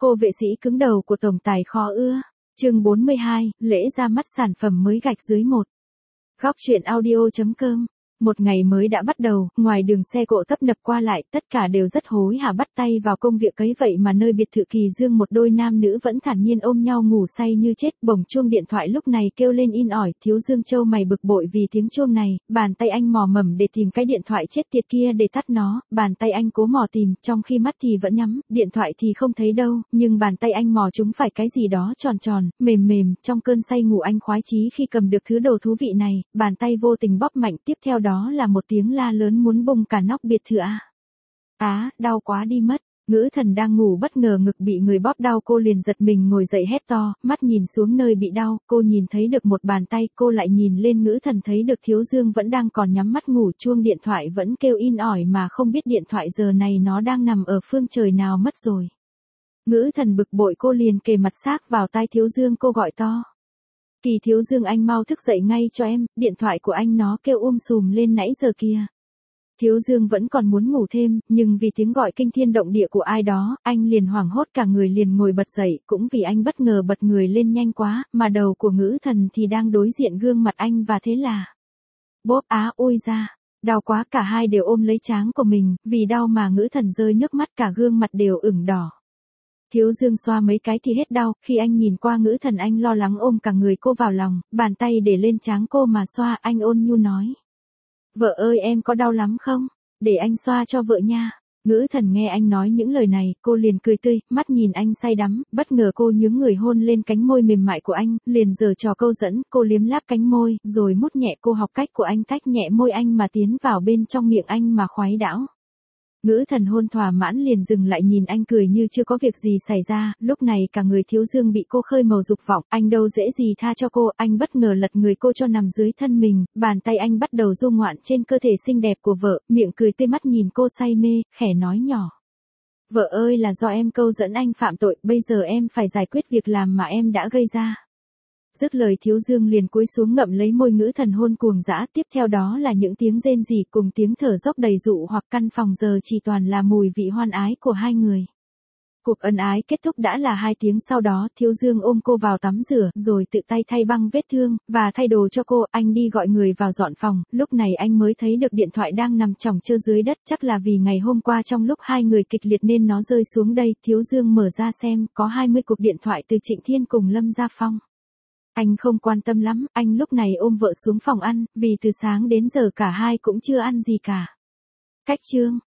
Cô vệ sĩ cứng đầu của tổng tài khó ưa. Chương 42, lễ ra mắt sản phẩm mới gạch dưới một. Góc truyện audio.com. Một ngày mới đã bắt đầu, ngoài đường xe cộ tấp nập qua lại, tất cả đều rất hối hả bắt tay vào công việc ấy, vậy mà nơi biệt thự Kỳ Dương một đôi nam nữ vẫn thản nhiên ôm nhau ngủ say như chết. Bỗng chuông điện thoại lúc này kêu lên in ỏi, Thiếu Dương Châu mày bực bội vì tiếng chuông này, bàn tay anh mò mẫm để tìm cái điện thoại chết tiệt kia để tắt nó, bàn tay anh cố mò tìm, trong khi mắt thì vẫn nhắm, điện thoại thì không thấy đâu, nhưng bàn tay anh mò chúng phải cái gì đó tròn tròn, mềm mềm, trong cơn say ngủ anh khoái chí khi cầm được thứ đồ thú vị này, bàn tay vô tình bóp mạnh, tiếp theo đó là một tiếng la lớn muốn bung cả nóc biệt thự đau quá đi mất. Ngữ Thần đang ngủ bất ngờ ngực bị người bóp đau, cô liền giật mình ngồi dậy hét to, mắt nhìn xuống nơi bị đau, cô nhìn thấy được một bàn tay, cô lại nhìn lên Ngữ Thần thấy được Thiếu Dương vẫn đang còn nhắm mắt ngủ, chuông điện thoại vẫn kêu in ỏi mà không biết điện thoại giờ này nó đang nằm ở phương trời nào mất rồi. Ngữ Thần bực bội, cô liền kề mặt sát vào tai Thiếu Dương, cô gọi to. Kỳ Thiếu Dương, anh mau thức dậy ngay cho em, điện thoại của anh nó kêu sùm lên nãy giờ kia. Thiếu Dương vẫn còn muốn ngủ thêm, nhưng vì tiếng gọi kinh thiên động địa của ai đó, anh liền hoảng hốt cả người liền ngồi bật dậy, cũng vì anh bất ngờ bật người lên nhanh quá, mà đầu của Ngữ Thần thì đang đối diện gương mặt anh và thế là bốp ôi da, đau quá, cả hai đều ôm lấy trán của mình, vì đau mà Ngữ Thần rơi nước mắt, cả gương mặt đều ửng đỏ. Thiếu Dương xoa mấy cái thì hết đau, khi anh nhìn qua Ngữ Thần anh lo lắng ôm cả người cô vào lòng, bàn tay để lên trán cô mà xoa, anh ôn nhu nói. Vợ ơi, em có đau lắm không? Để anh xoa cho vợ nha. Ngữ Thần nghe anh nói những lời này, cô liền cười tươi, mắt nhìn anh say đắm, bất ngờ cô nhướng người hôn lên cánh môi mềm mại của anh, liền giở trò câu dẫn, cô liếm láp cánh môi, rồi mút nhẹ, cô học cách của anh tách nhẹ môi anh mà tiến vào bên trong miệng anh mà khoái đão. Ngữ Thần hôn thỏa mãn liền dừng lại nhìn anh cười như chưa có việc gì xảy ra, lúc này cả người Thiếu Dương bị cô khơi màu dục vọng, anh đâu dễ gì tha cho cô, anh bất ngờ lật người cô cho nằm dưới thân mình, bàn tay anh bắt đầu du ngoạn trên cơ thể xinh đẹp của vợ, miệng cười tươi, mắt nhìn cô say mê, khẽ nói nhỏ. Vợ ơi, là do em câu dẫn anh phạm tội, bây giờ em phải giải quyết việc làm mà em đã gây ra. Dứt lời Thiếu Dương liền cúi xuống ngậm lấy môi Ngữ Thần hôn cuồng dã, tiếp theo đó là những tiếng rên rỉ cùng tiếng thở dốc đầy dụ hoặc, căn phòng giờ chỉ toàn là mùi vị hoan ái của hai người. Cuộc ân ái kết thúc đã là 2 tiếng sau đó, Thiếu Dương ôm cô vào tắm rửa, rồi tự tay thay băng vết thương, và thay đồ cho cô, anh đi gọi người vào dọn phòng, lúc này anh mới thấy được điện thoại đang nằm chồng chơ dưới đất, chắc là vì ngày hôm qua trong lúc hai người kịch liệt nên nó rơi xuống đây, Thiếu Dương mở ra xem, có 20 cuộc điện thoại từ Trịnh Thiên cùng Lâm Gia Phong. Anh không quan tâm lắm, anh lúc này ôm vợ xuống phòng ăn, vì từ sáng đến giờ cả hai cũng chưa ăn gì cả. Cách chương.